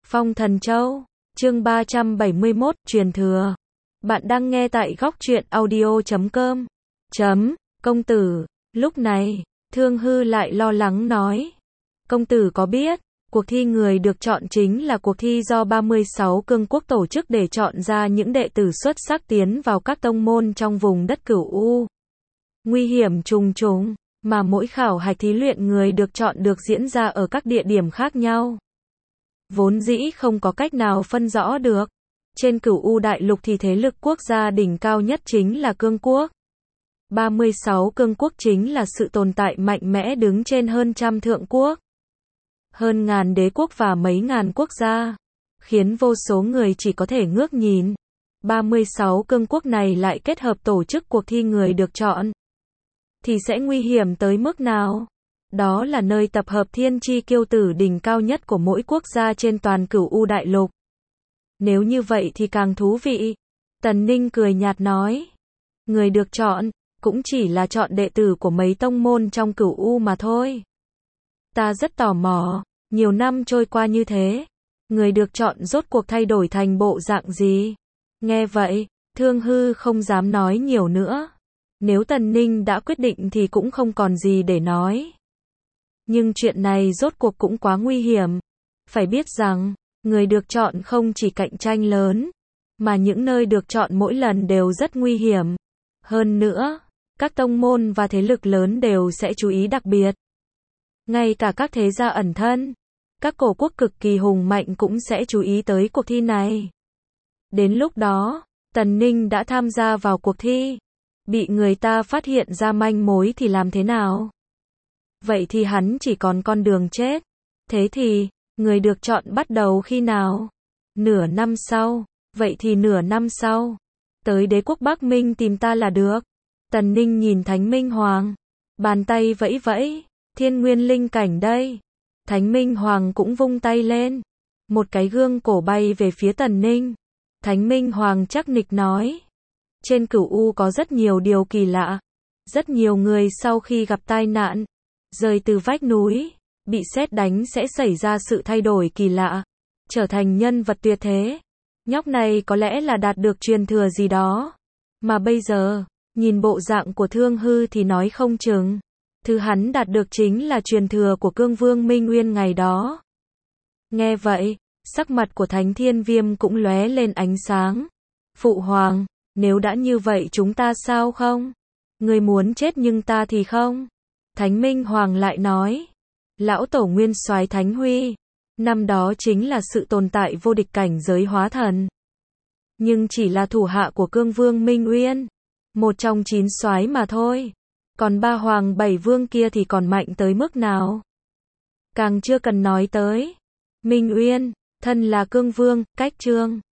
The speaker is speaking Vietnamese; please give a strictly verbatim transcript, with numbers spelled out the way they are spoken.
Phong Thần Châu, chương ba trăm bảy mươi mốt, truyền thừa. Bạn đang nghe tại góc truyện audio chấm com. Chấm, công tử, lúc này, Thương Hư lại lo lắng nói. Công tử có biết, cuộc thi người được chọn chính là cuộc thi do ba mươi sáu cương quốc tổ chức để chọn ra những đệ tử xuất sắc tiến vào các tông môn trong vùng đất Cửu U. Nguy hiểm trùng trùng, mà mỗi khảo hạch thí luyện người được chọn được diễn ra ở các địa điểm khác nhau. Vốn dĩ không có cách nào phân rõ được. Trên Cửu U đại lục thì thế lực quốc gia đỉnh cao nhất chính là cương quốc. ba mươi sáu cương quốc chính là sự tồn tại mạnh mẽ đứng trên hơn trăm thượng quốc. Hơn ngàn đế quốc và mấy ngàn quốc gia. Khiến vô số người chỉ có thể ngước nhìn. ba mươi sáu cương quốc này lại kết hợp tổ chức cuộc thi người được chọn. Thì sẽ nguy hiểm tới mức nào? Đó là nơi tập hợp thiên chi kiêu tử đỉnh cao nhất của mỗi quốc gia trên toàn Cửu U đại lục. Nếu như vậy thì càng thú vị. Tần Ninh cười nhạt nói. Người được chọn, cũng chỉ là chọn đệ tử của mấy tông môn trong Cửu U mà thôi. Ta rất tò mò, nhiều năm trôi qua như thế, người được chọn rốt cuộc thay đổi thành bộ dạng gì? Nghe vậy, Thương Hư không dám nói nhiều nữa. Nếu Tần Ninh đã quyết định thì cũng không còn gì để nói. Nhưng chuyện này rốt cuộc cũng quá nguy hiểm. Phải biết rằng, người được chọn không chỉ cạnh tranh lớn, mà những nơi được chọn mỗi lần đều rất nguy hiểm. Hơn nữa, các tông môn và thế lực lớn đều sẽ chú ý đặc biệt. Ngay cả các thế gia ẩn thân, các cổ quốc cực kỳ hùng mạnh cũng sẽ chú ý tới cuộc thi này. Đến lúc đó, Tần Ninh đã tham gia vào cuộc thi. Bị người ta phát hiện ra manh mối thì làm thế nào? Vậy thì hắn chỉ còn con đường chết. Thế thì, người được chọn bắt đầu khi nào? Nửa năm sau. Vậy thì nửa năm sau. Tới đế quốc Bắc Minh tìm ta là được. Tần Ninh nhìn Thánh Minh Hoàng. Bàn tay vẫy vẫy. Thiên nguyên linh cảnh đây. Thánh Minh Hoàng cũng vung tay lên. Một cái gương cổ bay về phía Tần Ninh. Thánh Minh Hoàng chắc nịch nói. Trên Cửu U có rất nhiều điều kỳ lạ. Rất nhiều người sau khi gặp tai nạn, rơi từ vách núi, bị sét đánh sẽ xảy ra sự thay đổi kỳ lạ, trở thành nhân vật tuyệt thế. Nhóc này có lẽ là đạt được truyền thừa gì đó. Mà bây giờ, nhìn bộ dạng của Thương Hư thì nói không chừng. Thứ hắn đạt được chính là truyền thừa của Cương Vương Minh Nguyên ngày đó. Nghe vậy, sắc mặt của Thánh Thiên Viêm cũng lóe lên ánh sáng. Phụ Hoàng, nếu đã như vậy chúng ta sao không? Người muốn chết nhưng ta thì không. Thánh Minh Hoàng lại nói. Lão Tổ Nguyên Soái Thánh Huy. Năm đó chính là sự tồn tại vô địch cảnh giới hóa thần. Nhưng chỉ là thủ hạ của Cương Vương Minh Nguyên. Một trong chín soái mà thôi. Còn ba hoàng bảy vương kia thì còn mạnh tới mức nào? Càng chưa cần nói tới. Minh Uyên, thân là Cương Vương, cách trương.